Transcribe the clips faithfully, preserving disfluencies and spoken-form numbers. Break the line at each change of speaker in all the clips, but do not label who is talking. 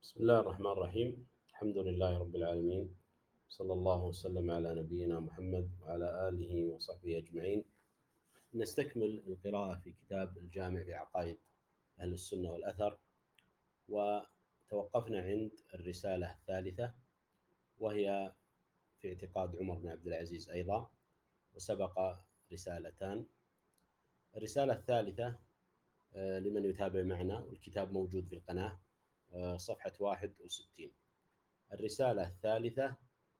بسم الله الرحمن الرحيم. الحمد لله رب العالمين، صلى الله وسلم على نبينا محمد وعلى آله وصحبه أجمعين. نستكمل القراءة في كتاب الجامع بعقائد أهل السنة والأثر، وتوقفنا عند الرسالة الثالثة وهي في اعتقاد عمر بن عبد العزيز أيضا، وسبق رسالتان. الرسالة الثالثة لمن يتابع معنا، والكتاب موجود في القناة، صفحة واحد وستين. الرسالة الثالثة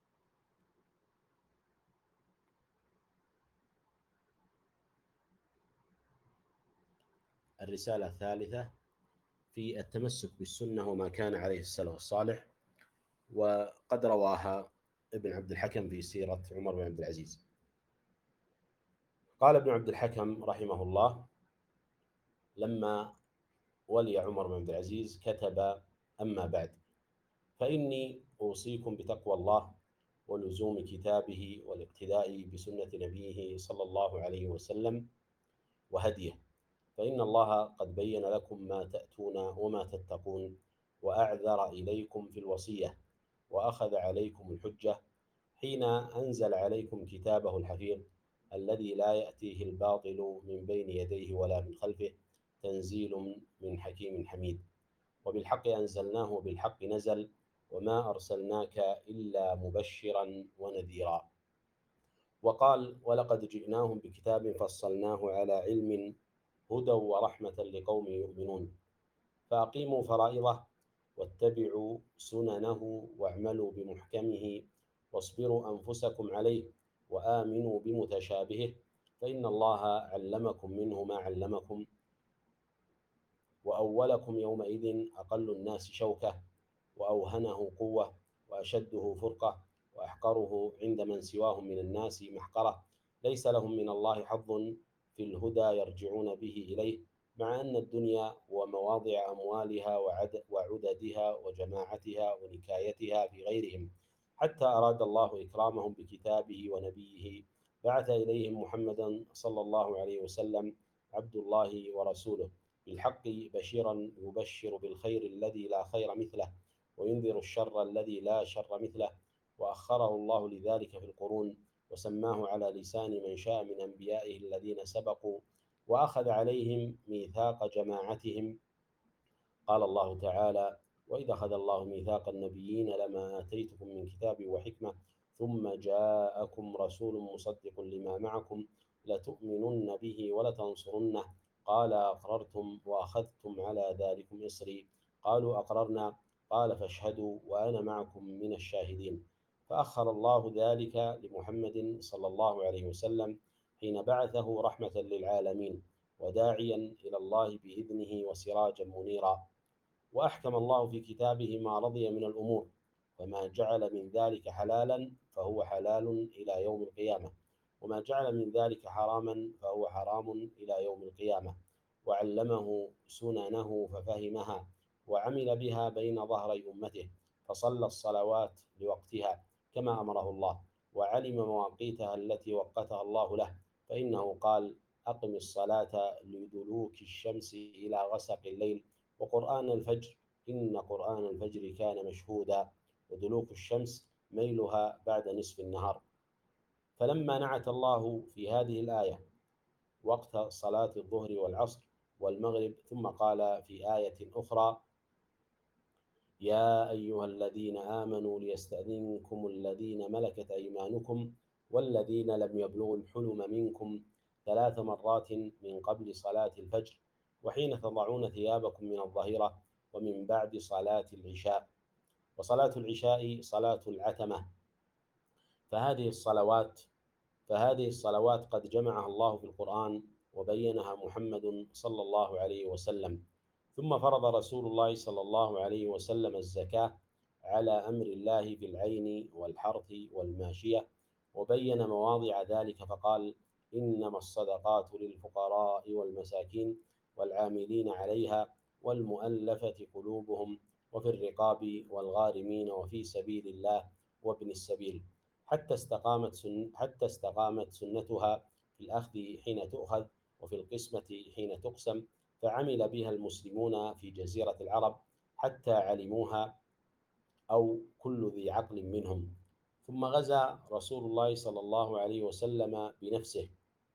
الرسالة الثالثة في التمسك بالسنة وما كان عليه السلف الصالح، وقد رواها ابن عبد الحكم في سيرة عمر بن عبد العزيز. قال ابن عبد الحكم رحمه الله: لما ولي عمر بن عبد العزيز كتب: أما بعد، فإني أوصيكم بتقوى الله ولزوم كتابه والاقتداء بسنة نبيه صلى الله عليه وسلم وهديه، فإن الله قد بين لكم ما تأتون وما تتقون، وأعذر إليكم في الوصية، وأخذ عليكم الحجة حين أنزل عليكم كتابه الحفيظ الذي لا يأتيه الباطل من بين يديه ولا من خلفه، تنزيل من حكيم حميد. وبالحق أنزلناه وبالحق نزل، وما أرسلناك إلا مبشرا ونذيرا. وقال: ولقد جئناهم بكتاب فصلناه على علم هدى ورحمة لقوم يؤمنون، فأقيموا فرائضه واتبعوا سننه واعملوا بمحكمه، واصبروا أنفسكم عليه وآمنوا بمتشابهه، فإن الله علمكم منه ما علمكم، وأولكم يومئذ أقل الناس شوكة، وأوهنه قوة، وأشده فرقة، وأحقره عند من سواهم من الناس محقرة، ليس لهم من الله حظ في الهدى يرجعون به إليه، مع أن الدنيا ومواضع أموالها وعددها وجماعتها ونكايتها في غيرهم، حتى أراد الله إكرامهم بكتابه ونبيه بعث إليهم محمدا صلى الله عليه وسلم عبد الله ورسوله، بالحق بشيرا يبشر بالخير الذي لا خير مثله، وينذر الشر الذي لا شر مثله، وأخره الله لذلك في القرون، وسماه على لسان من شاء من أنبيائه الذين سبقوا، وأخذ عليهم ميثاق جماعتهم. قال الله تعالى: وإذا أخذ الله ميثاق النبيين لما آتيتكم من كتاب وحكمة ثم جاءكم رسول مصدق لما معكم لتؤمنن به ولتنصرنه، قال: أقررتم وأخذتم على ذلكم إصري؟ قالوا: أقررنا. قال: فاشهدوا وأنا معكم من الشاهدين. فأخر الله ذلك لمحمد صلى الله عليه وسلم حين بعثه رحمة للعالمين وداعيا إلى الله بإذنه وسراجا منيرا. وأحكم الله في كتابه ما رضي من الأمور، فما جعل من ذلك حلالا فهو حلال إلى يوم القيامة، وما جعل من ذلك حراما فهو حرام إلى يوم القيامة، وعلمه سننه ففهمها وعمل بها بين ظهري أمته، فصلى الصلوات لوقتها كما أمره الله، وعلم مواقيتها التي وقتها الله له، فإنه قال: أقم الصلاة لدلوك الشمس إلى غسق الليل، وقرآن الفجر إن قرآن الفجر كان مشهودا، ودلوك الشمس ميلها بعد نصف النهار. فلما نعت الله في هذه الآية وقت صلاة الظهر والعصر والمغرب، ثم قال في آية أخرى: يا أيها الذين آمنوا ليستأذنكم الذين ملكت أيمانكم والذين لم يبلغوا الحلم منكم ثلاث مرات من قبل صلاة الفجر، وحين تضعون ثيابكم من الظهيرة، ومن بعد صلاة العشاء. وصلاة العشاء صلاة العتمة. فهذه الصلوات فهذه الصلوات قد جمعها الله في القرآن وبينها محمد صلى الله عليه وسلم. ثم فرض رسول الله صلى الله عليه وسلم الزكاة على أمر الله في العين والحرث والماشية، وبين مواضع ذلك فقال: إنما الصدقات للفقراء والمساكين والعاملين عليها والمؤلفة قلوبهم وفي الرقاب والغارمين وفي سبيل الله وابن السبيل، حتى استقامت سن حتى استقامت سنتها في الأخذ حين تؤخذ وفي القسمة حين تقسم، فعمل بها المسلمون في جزيرة العرب حتى علموها أو كل ذي عقل منهم. ثم غزا رسول الله صلى الله عليه وسلم بنفسه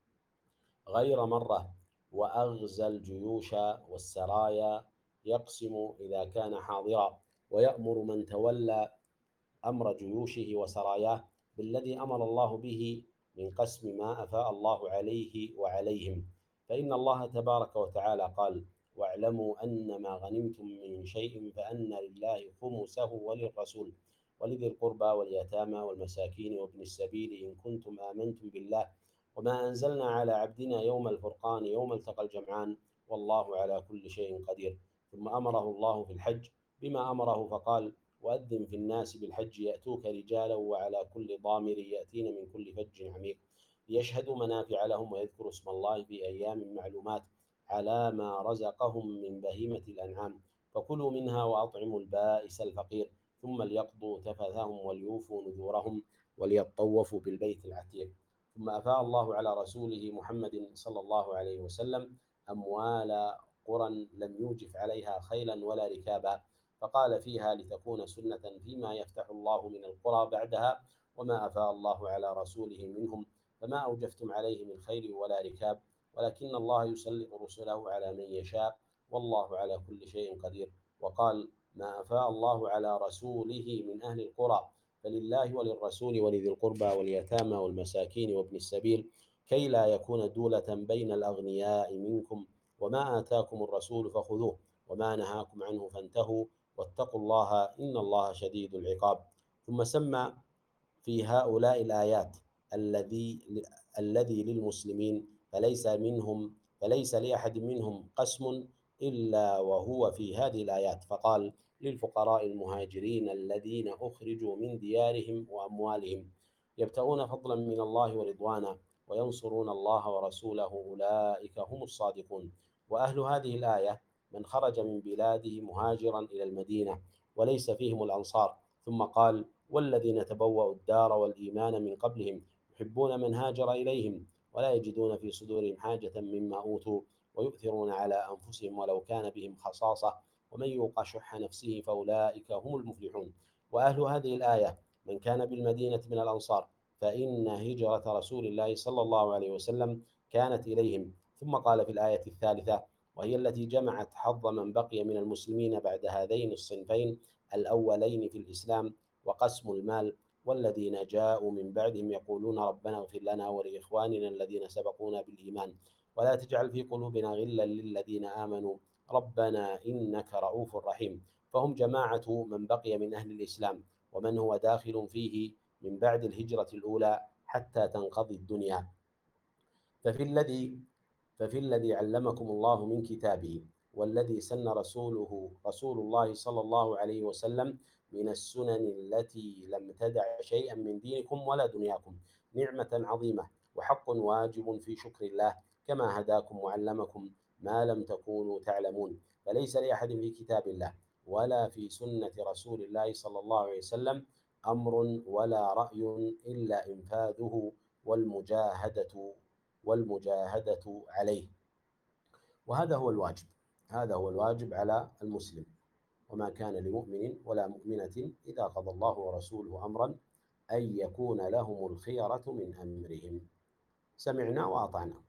غير مرة، وأغزى الجيوش والسرايا، يقسم إذا كان حاضرا، ويأمر من تولى أمر جيوشه وسراياه بالذي أمر الله به من قسم ما أفاء الله عليه وعليهم. فإن الله تبارك وتعالى قال: واعلموا أن ما غنمتم من شيء فأن لله خمسه وللرسول ولذي القربى واليتامى والمساكين وابن السبيل إن كنتم آمنتم بالله وما أنزلنا على عبدنا يوم الفرقان يوم التقى الجمعان والله على كل شيء قدير. ثم أمره الله في الحج بما أمره فقال: وأذن في الناس بالحج يأتوك رجالا وعلى كل ضامر يأتين من كل فج عميق ليشهدوا منافع لهم ويذكروا اسم الله في أيام معلومات على ما رزقهم من بهيمة الأنعام، فكلوا منها وأطعموا البائس الفقير ثم ليقضوا تفثهم وليوفوا نذورهم وليطوفوا بالبيت العتيق. ثم أفاء الله على رسوله محمد صلى الله عليه وسلم أموال قرى لم يوجف عليها خيلا ولا ركابا، فقال فيها: لتكون سنة فيما يفتح الله من القرى بعدها، وما أفاء الله على رسوله منهم فما أوجفتم عليه من خيل ولا ركاب، ولكن الله يسلط رسله على من يشاء والله على كل شيء قدير. وقال: ما أفاء الله على رسوله من أهل القرى فلله وللرسول ولذي القربى واليتامى والمساكين وابن السبيل كي لا يكون دولة بين الأغنياء منكم، وما آتاكم الرسول فخذوه وما نهاكم عنه فانتهوا واتقوا الله إن الله شديد العقاب. ثم سمى في هؤلاء الآيات الذي الذي للمسلمين فليس منهم فليس لأحد منهم قسم إلا وهو في هذه الآيات، فقال: للفقراء المهاجرين الذين أخرجوا من ديارهم وأموالهم يبتغون فضلا من الله ورضوانا وينصرون الله ورسوله أولئك هم الصادقون. وأهل هذه الآية من خرج من بلاده مهاجرا إلى المدينة وليس فيهم الأنصار. ثم قال: والذين تبوأوا الدار والإيمان من قبلهم يحبون من هاجر إليهم ولا يجدون في صدورهم حاجة مما أوتوا ويؤثرون على أنفسهم ولو كان بهم خصاصة ومن يوق شح نفسه فأولئك هم المفلحون. وأهل هذه الآية من كان بالمدينة من الأنصار فإن هجرة رسول الله صلى الله عليه وسلم كانت إليهم. ثم قال في الآية الثالثة وهي التي جمعت حظ من بقي من المسلمين بعد هذين الصنفين الأولين في الإسلام وقسم المال: والذين جاءوا من بعدهم يقولون ربنا اغفر لنا ولإخواننا الذين سبقونا بالإيمان ولا تجعل في قلوبنا غلا للذين آمنوا ربنا إنك رؤوف رحيم. فهم جماعة من بقي من أهل الإسلام ومن هو داخل فيه من بعد الهجرة الأولى حتى تنقضي الدنيا. ففي الذي ففي الذي علمكم الله من كتابه والذي سن رسوله رسول الله صلى الله عليه وسلم من السنن التي لم تدع شيئا من دينكم ولا دنياكم نعمة عظيمة وحق واجب في شكر الله كما هداكم وعلمكم ما لم تكونوا تعلمون. فليس لأحد في كتاب الله ولا في سنة رسول الله صلى الله عليه وسلم أمر ولا رأي إلا إنفاذه والمجاهدة والمجاهدة عليه. وهذا هو الواجب هذا هو الواجب على المسلم. وما كان لمؤمن ولا مؤمنة إذا قضى الله ورسوله أمرا أن يكون لهم الخيرة من أمرهم. سمعنا وأطعنا.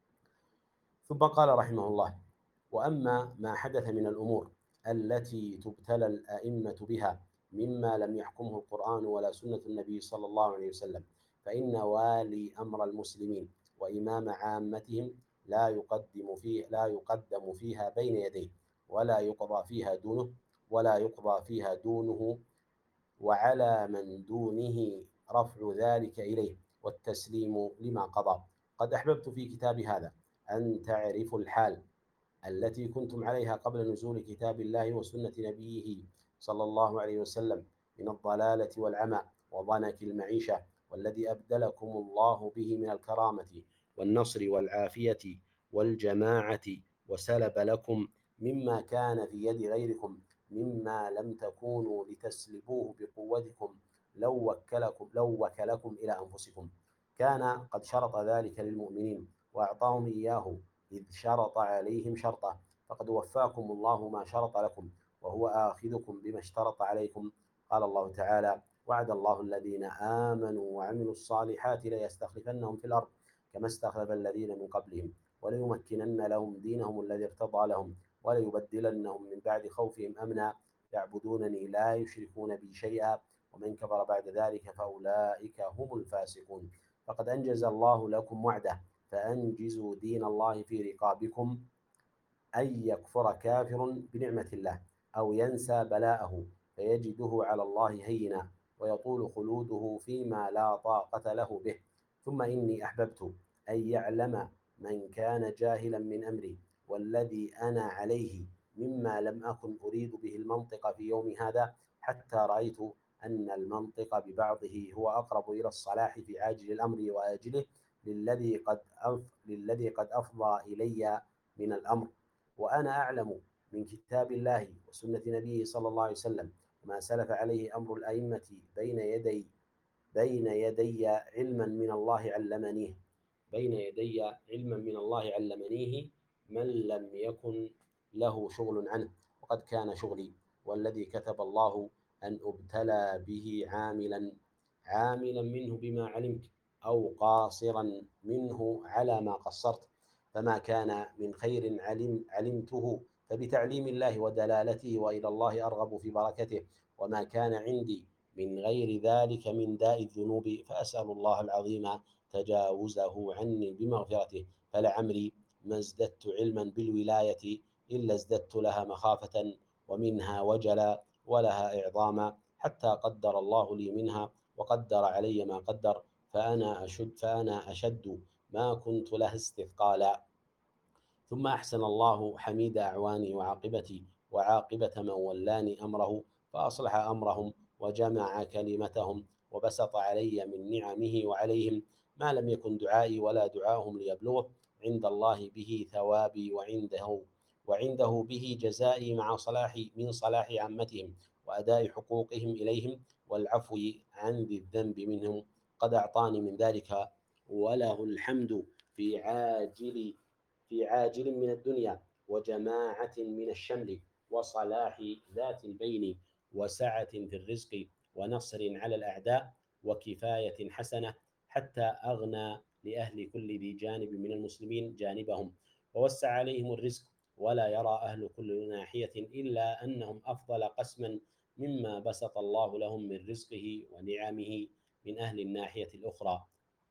ثم قال رحمه الله: وأما ما حدث من الأمور التي تبتلى الأئمة بها مما لم يحكمه القرآن ولا سنة النبي صلى الله عليه وسلم فإن والي أمر المسلمين وإمام عامتهم لا يقدم فيه لا يقدم فيها بين يديه ولا يقضى فيها دونه ولا يقضى فيها دونه وعلى من دونه رفع ذلك إليه والتسليم لما قضى. قد أحببت في كتاب هذا أن تعرفوا الحال التي كنتم عليها قبل نزول كتاب الله وسنة نبيه صلى الله عليه وسلم من الضلالة والعمى وضنك المعيشة، والذي أبدلكم الله به من الكرامة والنصر والعافية والجماعة وسلب لكم مما كان في يد غيركم مما لم تكونوا لتسلبوه بقوتكم لو وكلكم لو وكلكم إلى أنفسكم. كان قد شرط ذلك للمؤمنين وأعطاهم إياه إذ شرط عليهم شرطه، فقد وفاكم الله ما شرط لكم وهو آخذكم بما اشترط عليكم. قال الله تعالى: وعد الله الذين آمنوا وعملوا الصالحات ليستخلفنهم في الأرض كما استخلف الذين من قبلهم وليمكنن لهم دينهم الذي ارتضى لهم وليبدلنهم من بعد خوفهم أمنا يعبدونني لا يشركون بي شيئا ومن كفر بعد ذلك فأولئك هم الفاسقون. فقد أنجز الله لكم وعده فأنجزوا دين الله في رقابكم، أن يكفر كافر بنعمة الله أو ينسى بلاءه فيجده على الله هينا ويطول خلوده فيما لا طاقة له به. ثم إني أحببت أن يعلم من كان جاهلا من أمري والذي أنا عليه مما لم أكن أريد به المنطق في يوم هذا، حتى رأيت أن المنطق ببعضه هو أقرب إلى الصلاح في عاجل الأمر وآجله للذي قد أف... للذي قد أفضى إلي من الأمر. وأنا أعلم من كتاب الله وسنة نبيه صلى الله عليه وسلم وما سلف عليه أمر الأئمة بين يدي بين يدي علما من الله علمنيه بين يدي علما من الله علمنيه من لم يكن له شغل عنه، وقد كان شغلي والذي كتب الله أن أبتلى به عاملا عاملا منه بما علمت أو قاصرا منه على ما قصرت. فما كان من خير علم علمته فبتعليم الله ودلالته وإلى الله أرغب في بركته، وما كان عندي من غير ذلك من داء الذنوب فأسأل الله العظيم تجاوزه عني بمغفرته. فلعمري ما ازددت علما بالولاية إلا ازددت لها مخافة ومنها وجلا ولها إعظاما، حتى قدر الله لي منها وقدر علي ما قدر، فأنا أشد فأنا أشد ما كنت له استثقالا. ثم أحسن الله حميد أعواني وعاقبتي وعاقبة من ولاني أمره فأصلح أمرهم وجمع كلمتهم وبسط علي من نعمه وعليهم ما لم يكن دعائي ولا دعاهم ليبلغه عند الله به ثوابي وعنده وعنده به جزائي مع صلاح من صلاح عامتهم وأداء حقوقهم إليهم والعفو عن ذي الذنب منهم. قد أعطاني من ذلك وله الحمد في عاجل في عاجل من الدنيا وجماعة من الشمل وصلاح ذات البين وسعة في الرزق ونصر على الأعداء وكفاية حسنة، حتى أغنى لأهل كل ذي جانب من المسلمين جانبهم ووسع عليهم الرزق، ولا يرى أهل كل ناحية إلا أنهم أفضل قسما مما بسط الله لهم من رزقه ونعمه من أهل الناحية الأخرى.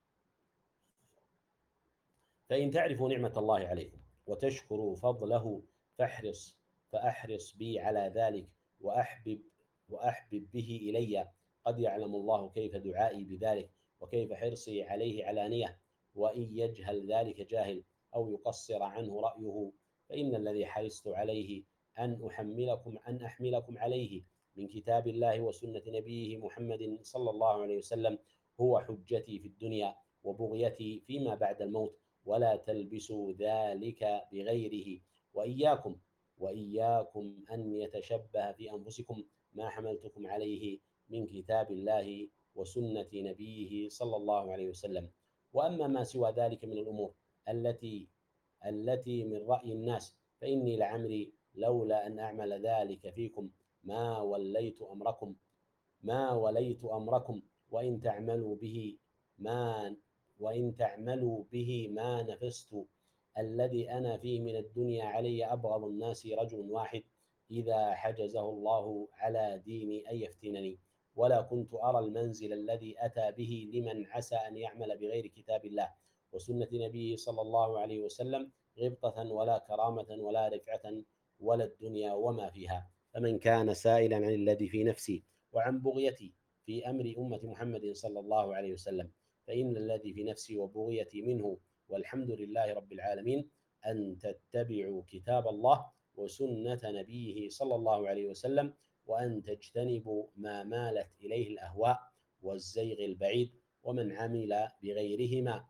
فإن تعرفوا نعمة الله عليكم وتشكروا فضله فاحرص فأحرص بي على ذلك وأحبب وأحبب به إلي. قد يعلم الله كيف دعائي بذلك وكيف حرصي عليه علانية، وإن يجهل ذلك جاهل أو يقصر عنه رأيه فإن الذي حرصت عليه أن أحملكم أن أحملكم عليه من كتاب الله وسنة نبيه محمد صلى الله عليه وسلم هو حجتي في الدنيا وبغيتي فيما بعد الموت، ولا تلبسوا ذلك بغيره. وإياكم وإياكم أن يتشبه في أنفسكم ما حملتكم عليه من كتاب الله وسنة نبيه صلى الله عليه وسلم. وأما ما سوى ذلك من الأمور التي التي من رأي الناس فإني لعمري لولا أن أعمل ذلك فيكم ما وليت أمركم ما وليت أمركم وإن تعملوا به ما وإن تعملوا به ما نفست. الذي أنا فيه من الدنيا علي أبغض الناس رجل واحد إذا حجزه الله على ديني أن يفتنني، ولا كنت أرى المنزل الذي أتى به لمن عسى أن يعمل بغير كتاب الله وسنة نبيه صلى الله عليه وسلم غبطة ولا كرامة ولا رفعة ولا الدنيا وما فيها. فمن كان سائلا عن الذي في نفسي وعن بغيتي في أمر أمة محمد صلى الله عليه وسلم فإن الذي في نفسي وبغيتي منه والحمد لله رب العالمين أن تتبعوا كتاب الله وسنة نبيه صلى الله عليه وسلم، وأن تجتنبوا ما مالت إليه الأهواء والزيغ البعيد، ومن عمل بغيرهما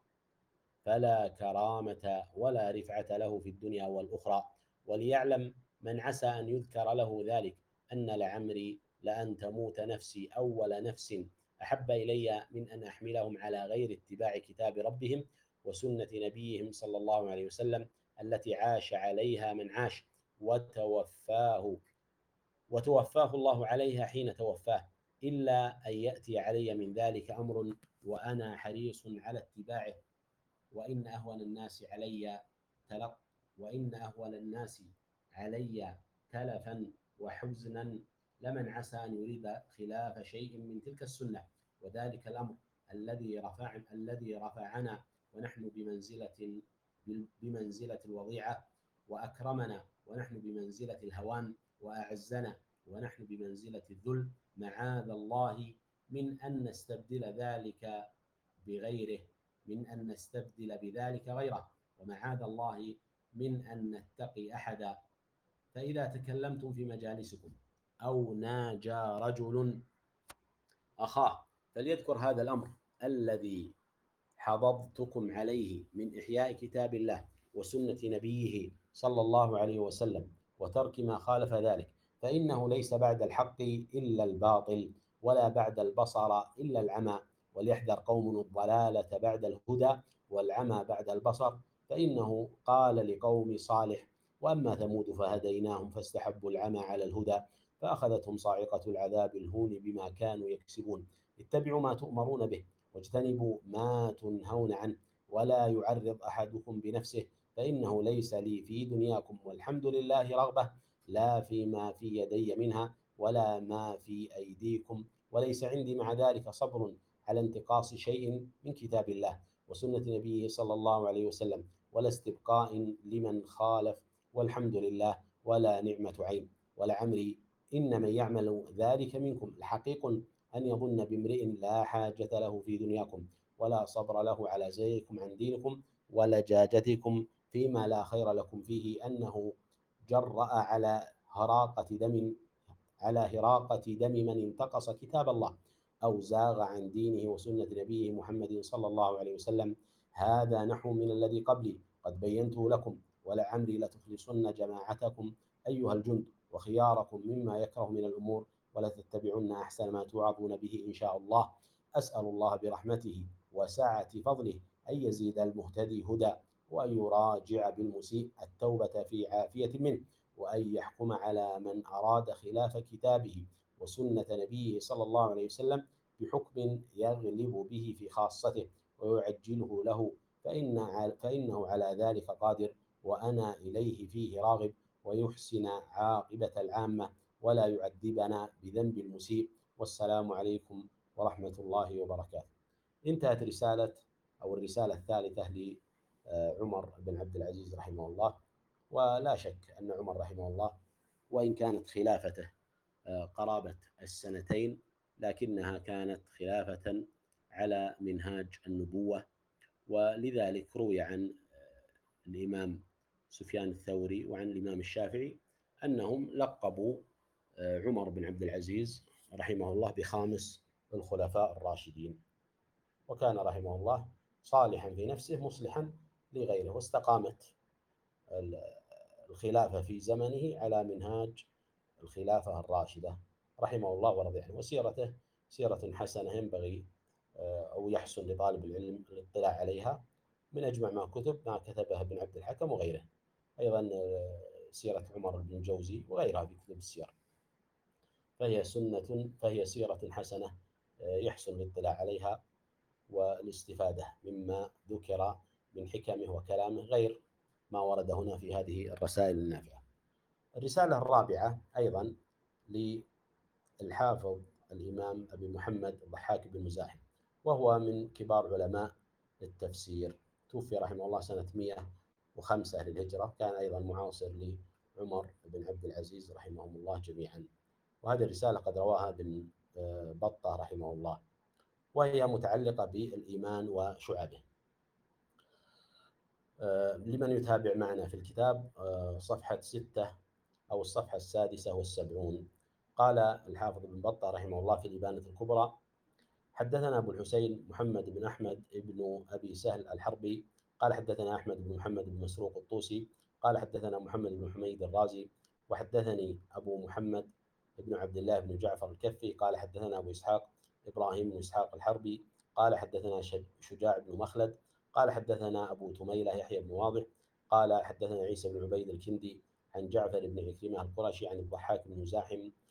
فلا كرامة ولا رفعة له في الدنيا والأخرى. وليعلم من عسى أن يذكر له ذلك أن لعمري لأن تموت نفسي أول نفس أحب إلي من أن أحملهم على غير اتباع كتاب ربهم وسنة نبيهم صلى الله عليه وسلم التي عاش عليها من عاش وتوفاه وتوفاه الله عليها حين توفاه، إلا أن يأتي علي من ذلك أمر وأنا حريص على اتباعه. وإن أهون الناس علي تلق وإن أهون الناس علي تلفا وحزنا لمن عسى أن يريد خلاف شيء من تلك السنة، وذلك الأمر الذي رفع الذي رفعنا ونحن بمنزلة بمنزلة الوضيعة، وأكرمنا ونحن بمنزلة الهوان، وأعزنا ونحن بمنزلة الذل، معاذ الله من أن نستبدل ذلك بغيره من أن نستبدل بذلك غيره، ومعاذ الله من أن نتقي أحدا. فإذا تكلمتم في مجالسكم أو ناجى رجل أخاه فليذكر هذا الأمر الذي حضضتكم عليه من إحياء كتاب الله وسنة نبيه صلى الله عليه وسلم، وترك ما خالف ذلك، فإنه ليس بعد الحق إلا الباطل، ولا بعد البصر إلا العمى. وليحذر قوم الضلالة بعد الهدى والعمى بعد البصر، فإنه قال لقوم صالح: وأما ثمود فهديناهم فاستحبوا العمى على الهدى فأخذتهم صاعقة العذاب الهون بما كانوا يكسبون. اتبعوا ما تؤمرون به واجتنبوا ما تنهون عنه، ولا يعرض أحدكم بنفسه، فإنه ليس لي في دنياكم والحمد لله رغبة، لا فيما في يدي منها ولا ما في أيديكم، وليس عندي مع ذلك صبر على انتقاص شيء من كتاب الله وسنة نبيه صلى الله عليه وسلم، ولا استبقاء لمن خالف، والحمد لله ولا نعمة عين. ولعمري إن من يعمل ذلك منكم لحقيق أن يظن بامرئ لا حاجة له في دنياكم ولا صبر له على زيغكم عن دينكم ولجاجتكم فيما لا خير لكم فيه، أنه جرأ على هراقة دم على هراقة دم من انتقص كتاب الله أو زاغ عن دينه وسنة نبيه محمد صلى الله عليه وسلم. هذا نحو من الذي قبلي قد بينته لكم، ولعمري لتخلصن جماعتكم أيها الجند وخياركم مما يكره من الأمور، ولا تتبعن أحسن ما توعظون به إن شاء الله. أسأل الله برحمته وسعة فضله أن يزيد المهتدي هدى، وأن يراجع بالمسيء التوبة في عافية منه، وأن يحكم على من أراد خلاف كتابه وسنة نبيه صلى الله عليه وسلم بحكم يغلب به في خاصته ويعجله له، فإن فإنه على ذلك قادر، وأنا إليه فيه راغب، ويحسن عاقبة العامة ولا يعذبنا بذنب المسيء. والسلام عليكم ورحمة الله وبركاته. انتهت رسالة أو الرسالة الثالثة لعمر بن عبد العزيز رحمه الله. ولا شك أن عمر رحمه الله وإن كانت خلافته قرابة السنتين، لكنها كانت خلافة على منهاج النبوة، ولذلك روي عن الإمام سفيان الثوري وعن الإمام الشافعي أنهم لقبوا عمر بن عبد العزيز رحمه الله بخامس الخلفاء الراشدين، وكان رحمه الله صالحا في نفسه مصلحا لغيره، واستقامت الخلافة في زمنه على منهاج الخلافة الراشدة رحمه الله ورضي عنه. وسيرته سيرة حسنة ينبغي أو يحسن لطالب العلم الاطلاع عليها، من أجمع ما كتب ما كتبه ابن عبد الحكم وغيره، أيضا سيرة عمر بن الجوزي وغيرها في كتب السير، فهي سنة فهي سيرة حسنة يحسن الاطلاع عليها والاستفادة مما ذكر من حكمه وكلامه غير ما ورد هنا في هذه الرسائل النافعة. الرسالة الرابعة أيضا للحافظ الإمام أبي محمد الضحاك بن مزاحم، وهو من كبار علماء التفسير، توفي رحمه الله سنة مئة وخمسة للهجرة، كان أيضا معاصر لعمر بن عبد العزيز رحمهم الله جميعا. وهذه الرسالة قد رواها ابن بطة رحمه الله، وهي متعلقة بالإيمان وشعبه. لمن يتابع معنا في الكتاب صفحة ستة أو الصفحة السادسة والسبعون، قال الحافظ ابن بطة رحمه الله في الإبانة الكبرى: حدثنا أبو الحسين محمد بن أحمد بن أبي سهل الحربي قال حدثنا أحمد بن محمد بن مسروق الطوسي قال حدثنا محمد بن حميد الرازي وحدثني أبو محمد بن عبد الله بن جعفر الكفي قال حدثنا أبو إسحاق إبراهيم بن إسحاق الحربي قال حدثنا شجاع بن مخلد قال حدثنا أبو تميلة يحيى بن واضح قال حدثنا عيسى بن عبيد الكندي عن جعفر بن عكرمة القرشي عن الضحاك بن مزاحم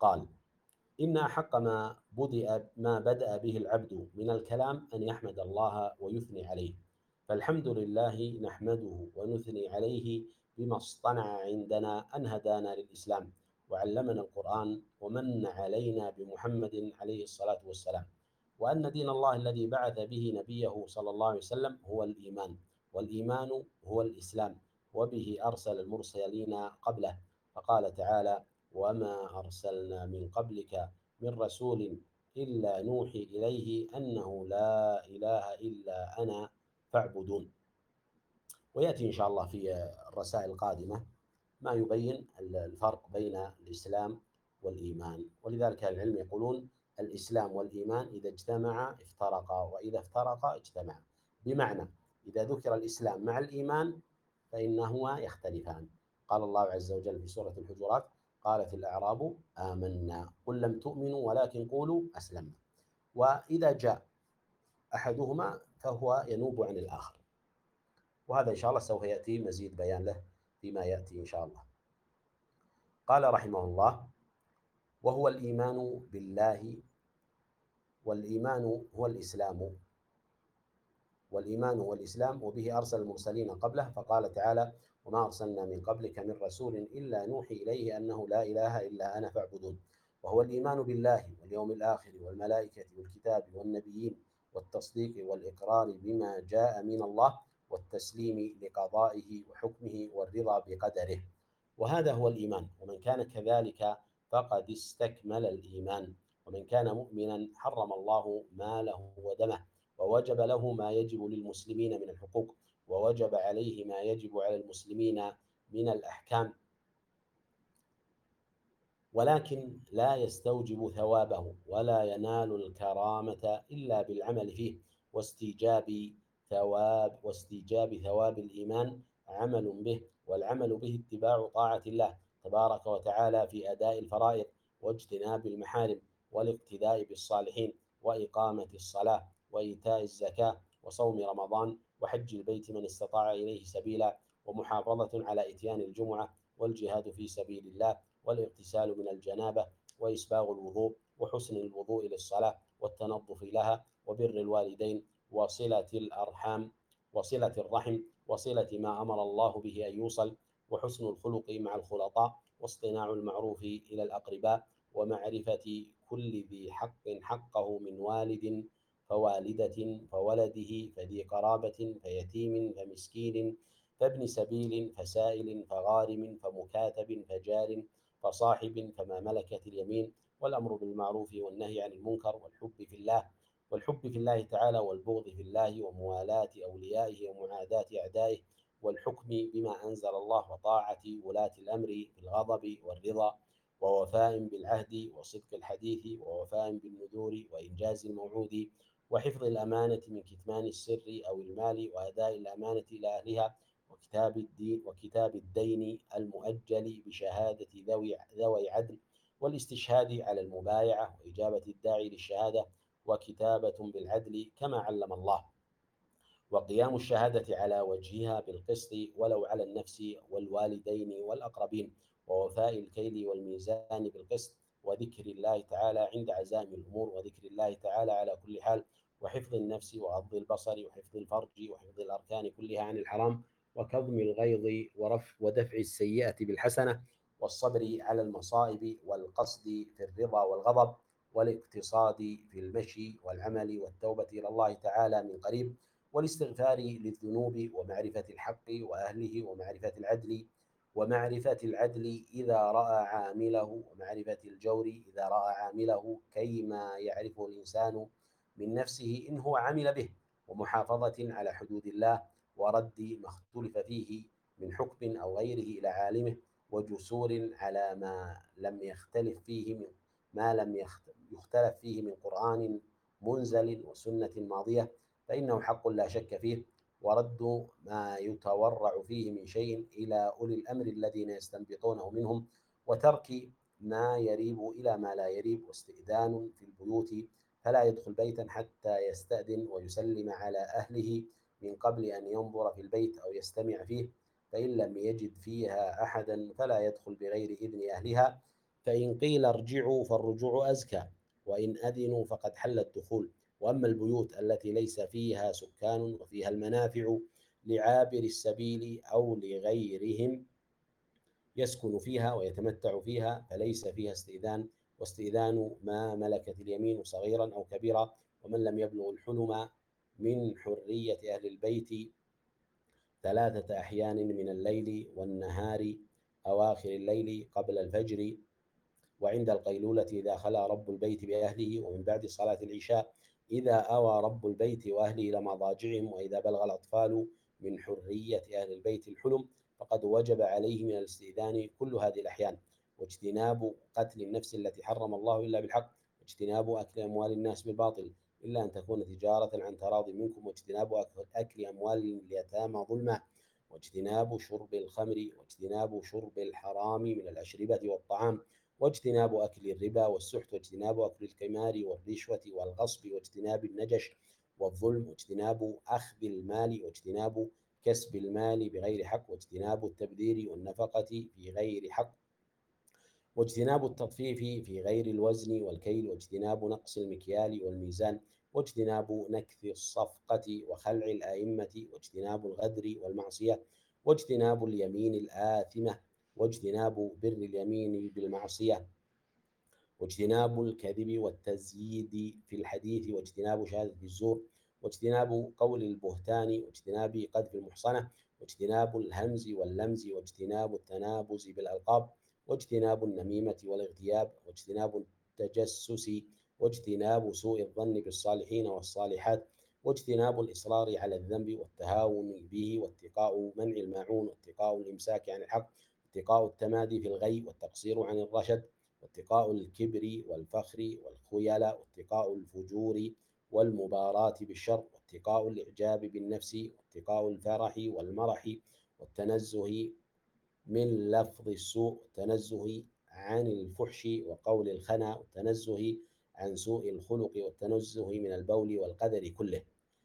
قال: إن أحق ما بدأ ما بدأ به العبد من الكلام أن يحمد الله ويثني عليه، فالحمد لله نحمده ونثني عليه بما اصطنع عندنا أن هدانا للإسلام وعلمنا القرآن ومن علينا بمحمد عليه الصلاة والسلام، وأن دين الله الذي بعث به نبيه صلى الله عليه وسلم هو الإيمان، والإيمان هو الإسلام، وبه أرسل المرسلين قبله، فقال تعالى: وما أرسلنا من قبلك من رسول إلا نوحي إليه أنه لا إله إلا أنا فاعبدون. ويأتي إن شاء الله في الرسائل القادمة ما يبين الفرق بين الإسلام والإيمان، ولذلك أهل العلم يقولون الإسلام والإيمان إذا اجتمعا افترقا، وإذا افترقا اجتمعا، بمعنى إذا ذكر الإسلام مع الإيمان فإنهما يختلفان. قال الله عز وجل في سورة الحجرات: قالت الأعراب آمنا قل لم تؤمنوا ولكن قولوا أسلمنا. وإذا جاء أحدهما فهو ينوب عن الآخر، وهذا إن شاء الله سوف يأتي مزيد بيان له فيما يأتي إن شاء الله. قال رحمه الله: وهو الإيمان بالله، والإيمان هو الإسلام، والإيمان هو الإسلام، وبه أرسل المرسلين قبله، فقال تعالى: وما أرسلنا من قبلك من رسول إلا نوحي إليه أنه لا إله إلا أنا فاعبدون. وهو الإيمان بالله واليوم الآخر والملائكة والكتاب والنبيين، والتصديق والإقرار بما جاء من الله، والتسليم لقضائه وحكمه والرضا بقدره. وهذا هو الإيمان، ومن كان كذلك فقد استكمل الإيمان. ومن كان مؤمنا حرم الله ماله ودمه، ووجب له ما يجب للمسلمين من الحقوق، ووجب عليه ما يجب على المسلمين من الأحكام، ولكن لا يستوجب ثوابه ولا ينال الكرامة إلا بالعمل فيه، واستيجاب ثواب واستيجاب ثواب الإيمان عمل به، والعمل به اتباع طاعة الله تبارك وتعالى في أداء الفرائض واجتناب المحارم، والاقتداء بالصالحين، وإقامة الصلاة، وإيتاء الزكاة، وصوم رمضان، وحج البيت من استطاع إليه سبيلا، ومحافظة على إتيان الجمعة، والجهاد في سبيل الله، والاغتسال من الجنابة، وإسباغ الوضوء، وحسن الوضوء للصلاة، والتنظف لها، وبر الوالدين، وصلة الأرحام، وصلة الرحم، وصلة ما أمر الله به أن يوصل، وحسن الخلق مع الخلطاء، واصطناع المعروف إلى الأقرباء، ومعرفة كل ذي حق حقه من والد فوالدة فولده فذي قرابة فيتيم فمسكين فابن سبيل فسائل فغارم فمكاتب فجار فصاحب فما ملكت اليمين، والأمر بالمعروف والنهي عن المنكر، والحب في الله والحب في الله تعالى، والبغض في الله، وموالاة أوليائه ومعاداة أعدائه، والحكم بما أنزل الله، وطاعة ولاة الأمر بالغضب والرضا، ووفاء بالعهد وصدق الحديث، ووفاء بالنذور وإنجاز الموعود، وحفظ الأمانة من كتمان السر أو المال، وأداء الأمانة إلى أهلها، وكتاب الدين وكتاب الدين المؤجل بشهادة ذوي ذوي عدل، والاستشهاد على المبايعة، وإجابة الداعي للشهادة، وكتابة بالعدل كما علم الله، وقيام الشهادة على وجهها بالقسط ولو على النفس والوالدين والأقربين، ووفاء الكيل والميزان بالقسط، وذكر الله تعالى عند عزائم الأمور، وذكر الله تعالى على كل حال، وحفظ النفس وغض البصر وحفظ الفرج وحفظ الأركان كلها عن الحرام، وكظم الغيظ ورفع ودفع السيئة بالحسنة، والصبر على المصائب، والقصد في الرضا والغضب، والاقتصاد في المشي والعمل، والتوبة إلى الله تعالى من قريب، والاستغفار للذنوب، ومعرفة الحق وأهله، ومعرفة العدل ومعرفة العدل إذا رأى عامله، ومعرفة الجور إذا رأى عامله، كيما يعرفه الإنسان من نفسه إن هو عمل به، ومحافظة على حدود الله، ورد ما اختلف فيه من حكم أو غيره إلى عالمه، وجسور على ما لم يختلف فيه من ما لم يختلف فيه من قرآن منزل وسنة ماضية، فإنه حق لا شك فيه، ورد ما يتورع فيه من شيء إلى أولي الأمر الذين يستنبطونه منهم، وترك ما يريب إلى ما لا يريب، واستئذان في البيوت فلا يدخل بيتا حتى يستأذن ويسلم على أهله من قبل أن ينظر في البيت أو يستمع فيه، فإن لم يجد فيها أحدا فلا يدخل بغير إذن أهلها، فإن قيل ارجعوا فالرجوع أزكى، وإن أذنوا فقد حل الدخول. وأما البيوت التي ليس فيها سكان وفيها المنافع لعابر السبيل أو لغيرهم يسكن فيها ويتمتع فيها فليس فيها استئذان، واستئذان ما ملكت اليمين صغيرا أو كبيرا. ومن لم يبلغ الحلم من حرية أهل البيت ثلاثة أحيان من الليل والنهار، أواخر الليل قبل الفجر وعند القيلولة إذا خلا رب البيت بأهله، ومن بعد صلاة العشاء إذا أوى رب البيت وأهله إلى مضاجعهم، وإذا بلغ الأطفال من حرية أهل البيت الحلم فقد وجب عليه من الاستئذان كل هذه الأحيان، واجتناب قتل النفس التي حرم الله إلا بالحق، واجتناب أكل أموال الناس بالباطل إلا أن تكون تجارة عن تراض منكم، واجتناب أكل أموال اليتامى ظلما، واجتناب شرب الخمر، واجتناب شرب الحرام من الأشربة والطعام، واجتناب أكل الربا والسحت، واجتناب أكل القمار والرشوة والغصب، واجتناب النجش والظلم، واجتناب أخذ المال، واجتناب كسب المال بغير حق، واجتناب التبذير والنفقة في غير حق، واجتناب التطفيف في غير الوزن والكيل، واجتناب نقص المكيال والميزان، واجتناب نكث الصفقة وخلع الأئمة، واجتناب الغدر والمعصية، واجتناب اليمين الآثمة، واجتناب بر اليمين بالمعصية، واجتناب الكذب والتزييد في الحديث، واجتناب شهادة الزور، واجتناب قول البهتان، واجتناب قذف المحصنة، واجتناب الهمز واللمز، واجتناب التنابز بالألقاب، واجتناب النميمة والاغتياب، واجتناب التجسس، واجتناب سوء الظن بالصالحين والصالحات، واجتناب الإصرار على الذنب والتهاون به، واتقاء منع الماعون، واتقاء الإمساك عن الحق، واتقاء التمادي في الغي، والتقصير عن الرشد، واتقاء الكبر والفخر والخيلاء، واتقاء الفجور والمباراة بالشر، واتقاء الإعجاب بالنفس، واتقاء الفرح والمرح، والتنزه من لفظ السوء، والتنزه عن الفحش وقول الخنا، والتنزه عن سوء الخلق، والتنزه من البول والقدر كله.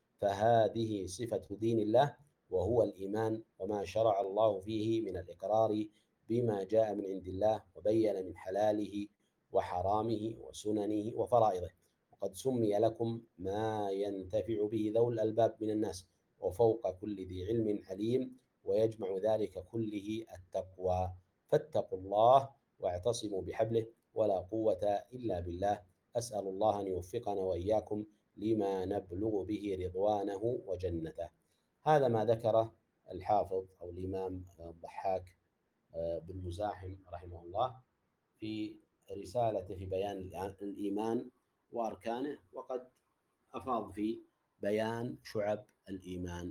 فهذه صفة دين الله وهو الإيمان، وما شرع الله فيه من الإقرار بما جاء من عند الله، وبين من حلاله وحرامه وسننه وفرائضه. وقد سمي لكم ما ينتفع به ذوي الألباب من الناس، وفوق كل ذي علم عليم، ويجمع ذلك كله التقوى. فاتقوا الله واعتصموا بحبله، ولا قوة إلا بالله. أسأل الله أن يوفقنا وإياكم لما نبلغ به رضوانه وجنته. هذا ما ذكره الحافظ أو الإمام الضحاك بن مزاحم رحمه الله في رسالته في بيان الإيمان وأركانه، وقد أفاض في بيان شعب الإيمان.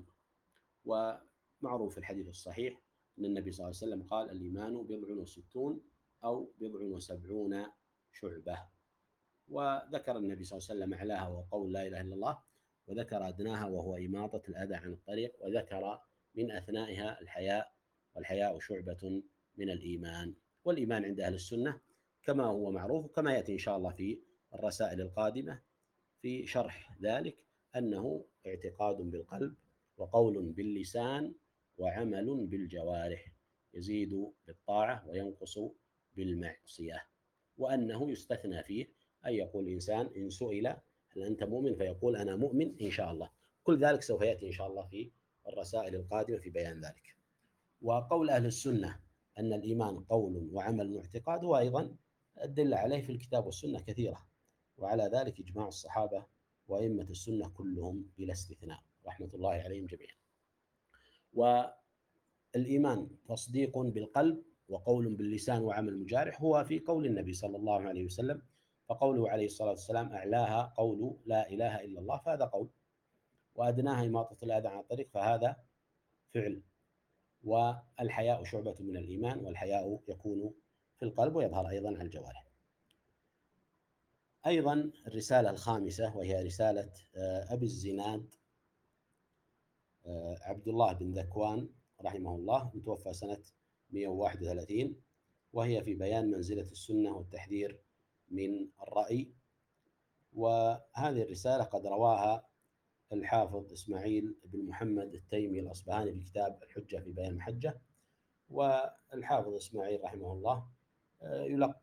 ومعروف الحديث الصحيح أن النبي صلى الله عليه وسلم قال: الإيمان بضع وستون أو بضع وسبعون شعبة. وذكر النبي صلى الله عليه وسلم أعلاها وهو قول لا إله إلا الله، وذكر أدناها وهو إماطة الأذى عن الطريق، وذكر من أثنائها الحياء، والحياء شعبة من الإيمان. والإيمان عند أهل السنة كما هو معروف وكما يأتي إن شاء الله في الرسائل القادمة في شرح ذلك، أنه اعتقاد بالقلب وقول باللسان وعمل بالجوارح، يزيد بالطاعة وينقص بالمعصية. وأنه يستثنى فيه أن يقول الإنسان إن سئل هل أنت مؤمن فيقول أنا مؤمن إن شاء الله. كل ذلك سوف يأتي إن شاء الله في الرسائل القادمة في بيان ذلك. وقول أهل السنة أن الإيمان قول وعمل واعتقاد، وأيضا الدلة عليه في الكتاب والسنة كثيرة، وعلى ذلك إجماع الصحابة وأئمة السنة كلهم بلا استثناء رحمة الله عليهم جميعا. والإيمان تصديق بالقلب وقول باللسان وعمل مجارح، هو في قول النبي صلى الله عليه وسلم، فقوله عليه الصلاة والسلام أعلاها قول لا إله إلا الله، فهذا قول، وأدناها إماطة الأذى عن الطريق، فهذا فعل. والحياء شعبة من الإيمان، والحياء يكون في القلب ويظهر أيضا على الجوارح. أيضا الرسالة الخامسة وهي رسالة أبي الزناد عبد الله بن ذكوان رحمه الله، متوفى سنة مئة وواحد وثلاثين، وهي في بيان منزلة السنة والتحذير من الرأي. وهذه الرسالة قد رواها الحافظ إسماعيل بن محمد التيمي الأصبهاني في كتاب الحجة في بيان المحجة. والحافظ إسماعيل رحمه الله يلقب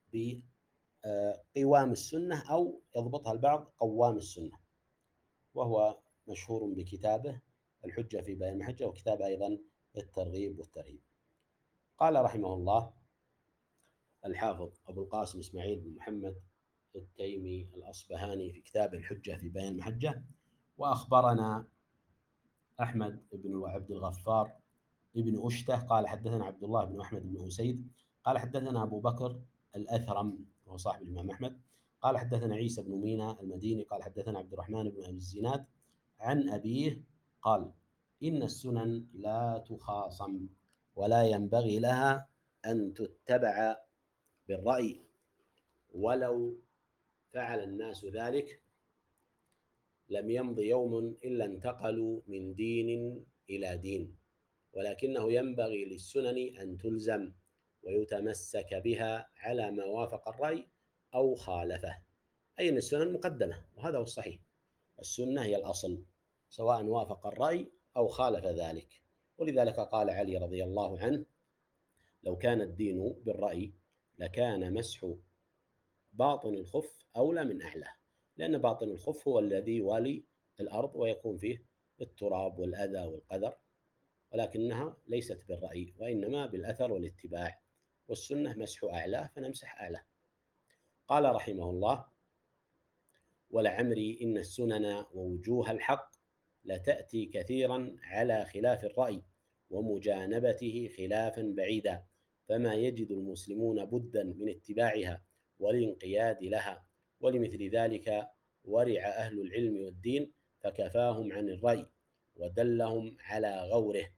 بقوام السنة، أو يضبطها البعض قوام السنة، وهو مشهور بكتابه الحجة في بيان المحجة، وكتاب أيضا الترغيب والترهيب. قال رحمه الله الحافظ أبو القاسم إسماعيل بن محمد التيمي الأصبهاني في كتاب الحجة في بيان المحجة: وأخبرنا أحمد بن عبد الغفار ابن أشته قال حدثنا عبد الله بن أحمد بن أسيد قال حدثنا أبو بكر الأثرم وهو صاحب الإمام أحمد قال حدثنا عيسى بن مينا المديني قال حدثنا عبد الرحمن بن أبي الزناد عن أبيه قال: إن السنن لا تخاصم ولا ينبغي لها أن تتبع بالرأي، ولو فعل الناس ذلك لم يمض يوم إلا انتقلوا من دين إلى دين، ولكنه ينبغي للسنن أن تلزم ويتمسك بها على ما وافق الرأي أو خالفه، أي أن السنن مقدمة، وهذا هو الصحيح. السنة هي الأصل سواء وافق الرأي أو خالف ذلك. ولذلك قال علي رضي الله عنه: لو كان الدين بالرأي لكان مسح باطن الخف أولى من أعلاه، لأن باطن الخف هو الذي يوالي الأرض ويكون فيه التراب والأذى والقذر، ولكنها ليست بالرأي وإنما بالأثر والاتباع، والسنة مسح أعلاه فنمسح أعلاه. قال رحمه الله: ولعمري إن السنن ووجوه الحق لتأتي كثيرا على خلاف الرأي ومجانبته خلافا بعيدا، فما يجد المسلمون بدا من اتباعها والانقياد لها، ولمثل ذلك ورع أهل العلم والدين فكفاهم عن الرأي ودلهم على غوره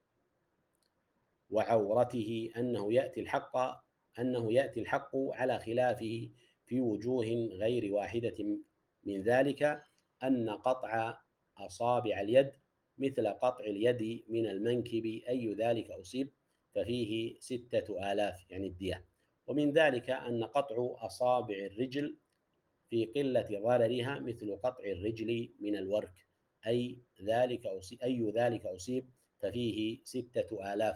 وعورته أنه يأتي الحق أنه يأتي الحق على خلافه في وجوه غير واحدة، من ذلك أن قطع أصابع اليد مثل قطع اليد من المنكب أي ذلك أصيب ففيه ستة آلاف يعني الدية، ومن ذلك أن قطع أصابع الرجل في قلة ضررها مثل قطع الرجل من الورك أي ذلك أصيب, أي ذلك أصيب ففيه ستة آلاف.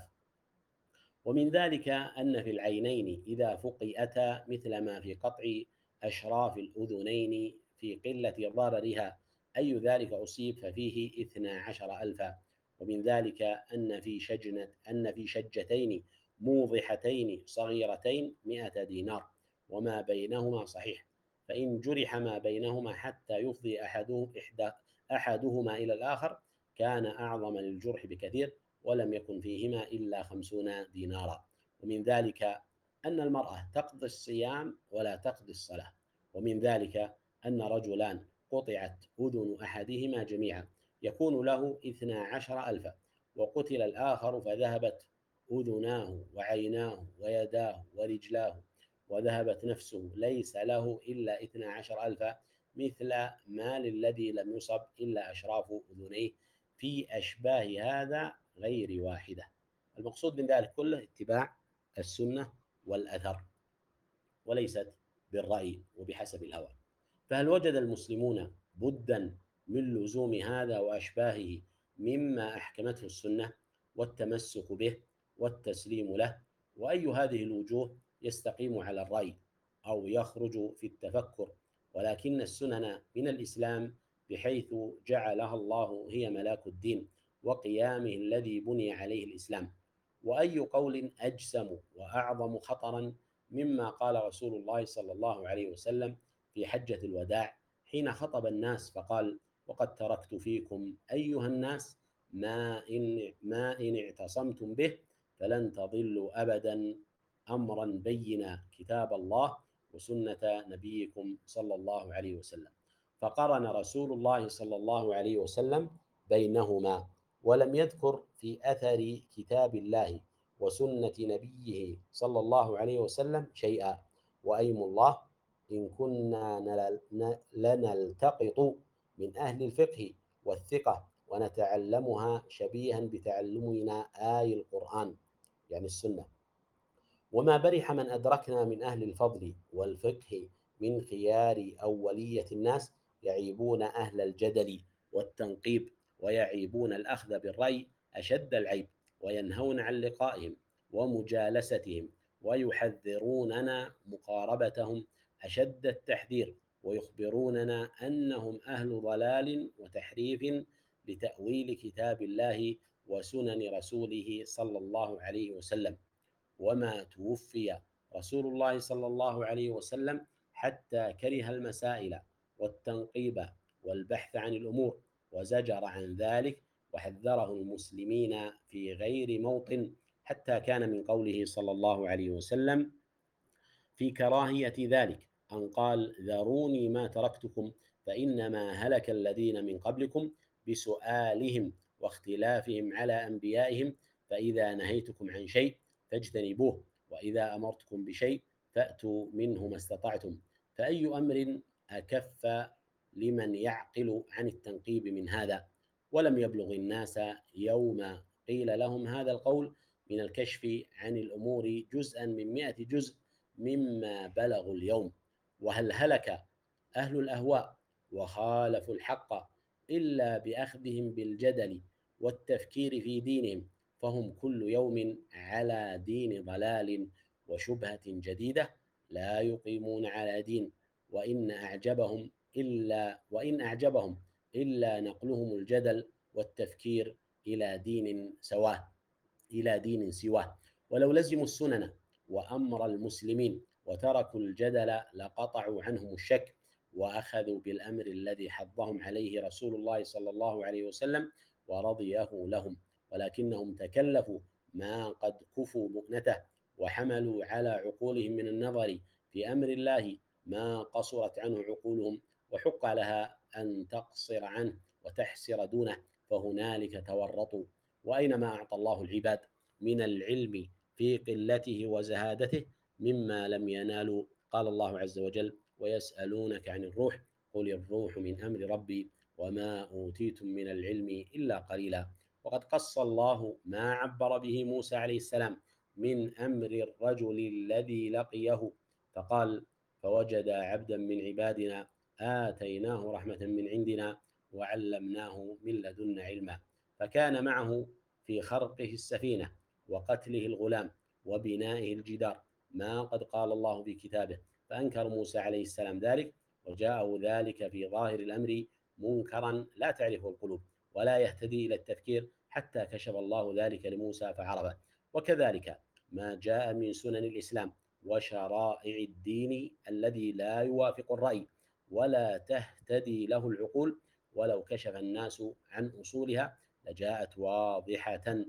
ومن ذلك أن في العينين إذا فقئتا مثل ما في قطع أشراف الأذنين في قلة ضررها أي ذلك أصيب ففيه اثنا عشر ألفا. ومن ذلك أن في شجنة أن في شجتين موضحتين صغيرتين مئة دينار وما بينهما صحيح، فإن جرح ما بينهما حتى يفضي أحده إحدى أحدهما إلى الآخر كان أعظم للجرح بكثير ولم يكن فيهما إلا خمسون دينارا. ومن ذلك أن المرأة تقضي الصيام ولا تقضي الصلاة. ومن ذلك أن رجلان قطعت أذن أحدهما جميعا يكون له اثنا عشر ألفا، وقتل الآخر فذهبت أذناه وعيناه ويداه ورجلاه وذهبت نفسه ليس له إلا اثنا عشر ألفا، مثل مال الذي لم يصب إلا أشراف أذنيه في أشباه هذا غير واحدة. المقصود من ذلك كله اتباع السنة والأثر وليست بالرأي وبحسب الهوى. فهل وجد المسلمون بدا من لزوم هذا وأشباهه مما أحكمته السنة والتمسك به والتسليم له؟ وأي هذه الوجوه يستقيم على الرأي أو يخرج في التفكر؟ ولكن السنن من الإسلام بحيث جعلها الله هي ملاك الدين وقيامه الذي بني عليه الإسلام. وأي قول أجسم وأعظم خطرا مما قال رسول الله صلى الله عليه وسلم في حجة الوداع حين خطب الناس فقال: وقد تركت فيكم أيها الناس ما إن, ما إن اعتصمتم به فلن تضلوا أبدا أمرا بينا كتاب الله وسنة نبيكم صلى الله عليه وسلم. فقرن رسول الله صلى الله عليه وسلم بينهما ولم يذكر في أثر كتاب الله وسنة نبيه صلى الله عليه وسلم شيئا. وأيم الله إن كنا لنلتقط من أهل الفقه والثقة ونتعلمها شبيها بتعلمنا آي القرآن يعني السنة. وما برح من أدركنا من أهل الفضل والفقه من خيار أولية الناس يعيبون أهل الجدل والتنقيب ويعيبون الأخذ بالرأي أشد العيب، وينهون عن لقائهم ومجالستهم ويحذروننا مقاربتهم أشد التحذير، ويخبروننا أنهم أهل ضلال وتحريف لتأويل كتاب الله وسنن رسوله صلى الله عليه وسلم. وما توفي رسول الله صلى الله عليه وسلم حتى كره المسائل والتنقيب والبحث عن الأمور، وزجر عن ذلك وحذره المسلمين في غير موطن، حتى كان من قوله صلى الله عليه وسلم في كراهية ذلك أن قال: ذروني ما تركتكم فإنما هلك الذين من قبلكم بسؤالهم واختلافهم على أنبيائهم، فإذا نهيتكم عن شيء فاجتنبوه، وإذا أمرتكم بشيء فأتوا منه ما استطعتم. فأي أمر أكف لمن يعقل عن التنقيب من هذا؟ ولم يبلغ الناس يوم قيل لهم هذا القول من الكشف عن الأمور جزءا من مئة جزء مما بلغوا اليوم. وهل هلك أهل الأهواء وخالفوا الحق إلا بأخذهم بالجدل والتفكير في دينهم، فهم كل يوم على دين ضلال وشبهة جديدة لا يقيمون على دين، وإن أعجبهم إلا وإن أعجبهم إلا نقلهم الجدل والتفكير إلى دين سواه إلى دين سواه. ولو لزموا السنن وأمر المسلمين وتركوا الجدل لقطعوا عنهم الشك، وأخذوا بالأمر الذي حضهم عليه رسول الله صلى الله عليه وسلم ورضيه لهم، ولكنهم تكلفوا ما قد كفوا مؤنته، وحملوا على عقولهم من النظر في أمر الله ما قصرت عنه عقولهم، وحق لها أن تقصر عنه وتحسر دونه، فهنالك تورطوا. وأينما أعطى الله العباد من العلم في قلته وزهادته مما لم ينالوا، قال الله عز وجل: ويسألونك عن الروح قل الروح من أمر ربي وما أوتيتم من العلم إلا قليلا. وقد قص الله ما عبر به موسى عليه السلام من أمر الرجل الذي لقيه، فقال: فوجد عبدا من عبادنا آتيناه رحمة من عندنا وعلمناه من لدنا علما، فكان معه في خرقه السفينة وقتله الغلام وبنائه الجدار ما قد قال الله في كتابه، فأنكر موسى عليه السلام ذلك، وجاءه ذلك في ظاهر الأمر منكرا لا تعرفه القلوب ولا يهتدي إلى التفكير، حتى كشف الله ذلك لموسى فعرفه. وكذلك ما جاء من سنن الإسلام وشرائع الدين الذي لا يوافق الرأي ولا تهتدي له العقول، ولو كشف الناس عن أصولها لجاءت واضحة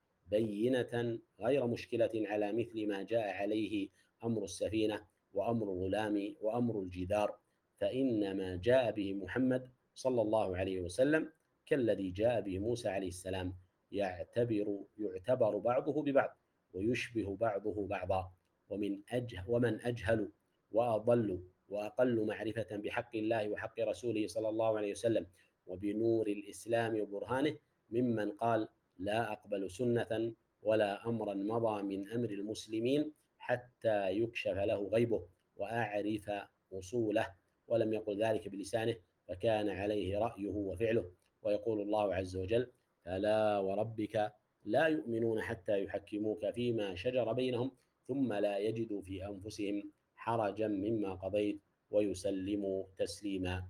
بينة غير مشكلة على مثل ما جاء عليه أمر السفينة وأمر الغلام وأمر الجدار، فإن ما جاء به محمد صلى الله عليه وسلم كالذي جاء به موسى عليه السلام، يعتبر يعتبر بعضه ببعض ويشبه بعضه بعضا. ومن أجه ومن أجهل وأضل وأقل معرفة بحق الله وحق رسوله صلى الله عليه وسلم وبنور الإسلام وبرهانه ممن قال: لا أقبل سنة ولا أمرا مضى من أمر المسلمين حتى يكشف له غيبه وأعرف أصوله، ولم يقل ذلك بلسانه، فكان عليه رأيه وفعله. ويقول الله عز وجل: فلا وربك لا يؤمنون حتى يحكموك فيما شجر بينهم ثم لا يجدوا في أنفسهم حرجا مما قضيت ويسلموا تسليما.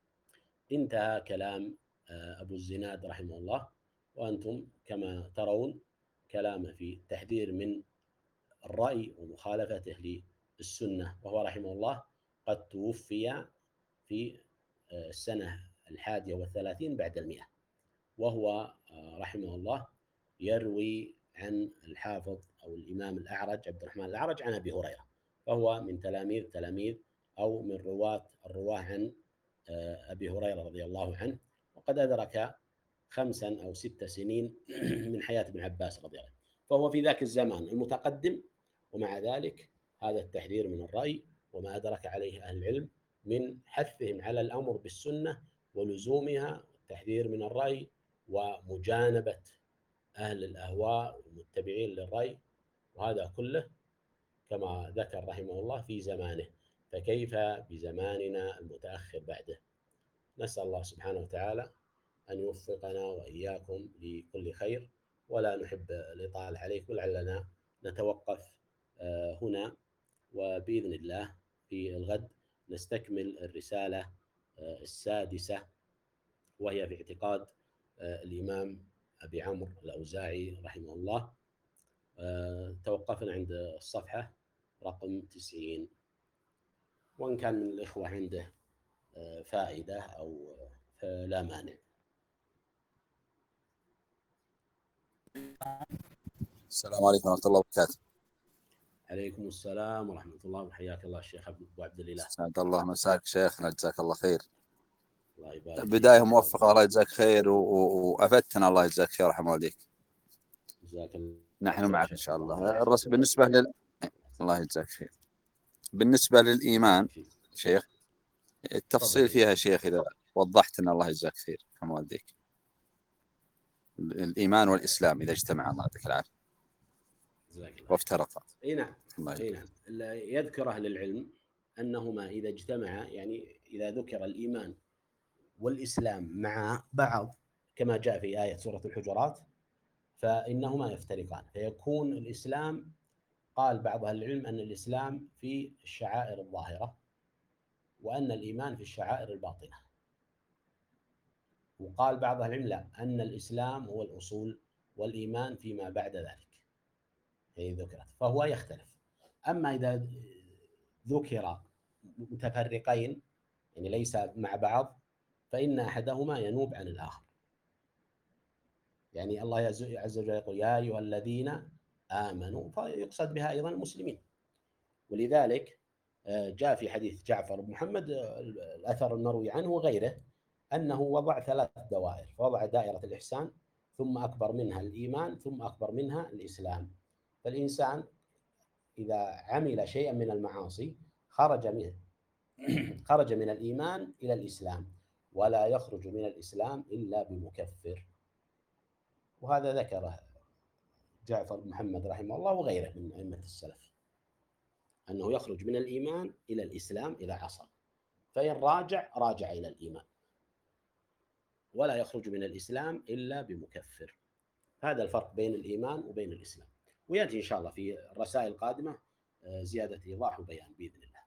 انتهى كلام أبو الزناد رحمه الله. وأنتم كما ترون كلامه في التحذير من الرأي ومخالفته للسنة، وهو رحمه الله قد توفي في السنة الحادية والثلاثين بعد المئة، وهو رحمه الله يروي عن الحافظ أو الإمام الأعرج عبد الرحمن الأعرج عن أبي هريرة، فهو من تلاميذ تلاميذ أو من رواة الرواه عن أبي هريرة رضي الله عنه، وقد أدرك خمسا أو ست سنين من حياة ابن عباس رضي الله عنه، فهو في ذاك الزمان المتقدم، ومع ذلك هذا التحذير من الرأي وما أدرك عليه أهل العلم من حثهم على الأمر بالسنة ولزومها، والتحذير من الرأي ومجانبة أهل الأهواء والمتبعين للرأي، وهذا كله كما ذكر رحمه الله في زمانه، فكيف بزماننا المتأخر بعده؟ نسأل الله سبحانه وتعالى أن يوفقنا وإياكم لكل خير، ولا نحب الإطالة عليكم، لعلنا نتوقف هنا، وبإذن الله في الغد نستكمل الرسالة السادسة، وهي في اعتقاد الإمام أبي عمرو الأوزاعي رحمه الله. توقفنا عند الصفحة رقم تسعين، وإن كان من الإخوة عنده فائدة أو فلا مانع.
السلام عليكم ورحمة الله وبركاته.
عليكم السلام ورحمة الله، وحياك الله الشيخ أبو عبد الإله.
سعد الله مساك شيخنا، جزاك الله خير.
الله يبارك فيك.
بداية موفقة، الله يجزاك خير، وأفدتنا، الله يجزاك خير رحمه والديك.
جزاك الله.
نحن معك إن شاء الله. الرسول بالنسبة لل الله يجزاك خير. بالنسبة للإيمان شيخ، التفصيل فيها شيخ إذا وضحت لنا، الله يجزاك خير رحمه والديك. الإيمان والإسلام إذا اجتمع، الله يعطيك العافية، وافترقا.
اي نعم، اي نعم. يذكر أهل العلم أنهما إذا اجتمعا، يعني إذا ذكر الإيمان والإسلام مع بعض كما جاء في آية سورة الحجرات، فإنهما يفترقان، فيكون الإسلام، قال بعض أهل العلم أن الإسلام في الشعائر الظاهرة، وأن الإيمان في الشعائر الباطنة. وقال بعض أهل العلم لا، أن الإسلام هو الأصول والإيمان فيما بعد ذلك هي ذكرت، فهو يختلف. أما إذا ذكر متفرقين، يعني ليس مع بعض، فإن أحدهما ينوب عن الآخر. يعني الله عز وجل يقول يا أيها الذين آمنوا، فيقصد بها أيضا المسلمين. ولذلك جاء في حديث جعفر بن محمد الأثر المروي عنه وغيره أنه وضع ثلاث دوائر، وضع دائرة الإحسان، ثم أكبر منها الإيمان، ثم أكبر منها الإسلام. فالإنسان إذا عمل شيئا من المعاصي خرج منه خرج من الإيمان إلى الإسلام، ولا يخرج من الإسلام إلا بمكفر. وهذا ذكره جعفر بن محمد رحمه الله وغيره من أئمة السلف، أنه يخرج من الإيمان إلى الإسلام إذا عصى، فإن راجع راجع إلى الإيمان، ولا يخرج من الإسلام إلا بمكفر. هذا الفرق بين الإيمان وبين الإسلام، ويأتي إن شاء الله في الرسائل القادمة زيادة إيضاح وبيان بإذن الله.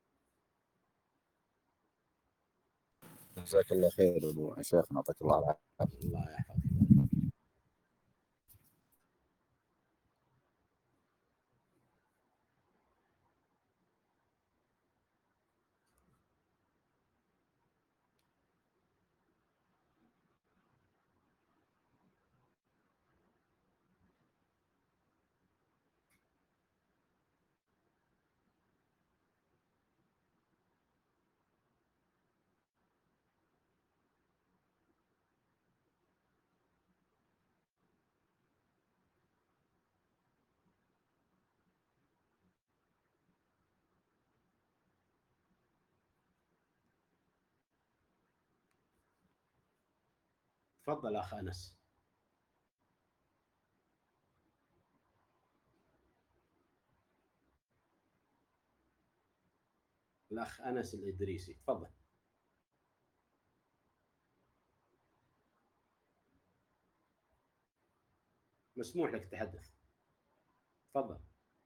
جزاك الله خير أبو شيخنا، يعطيك الله العافية.
الله يحفظك. تفضل أخ أنس. الأخ أنس الإدريسي، تفضل. مسموح لك تحدث، تفضل.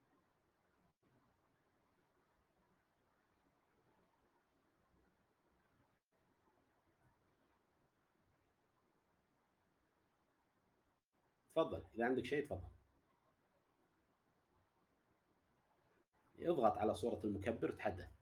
تفضل، إذا عندك شيء تفضل. اضغط على صورة المكبر تحدث.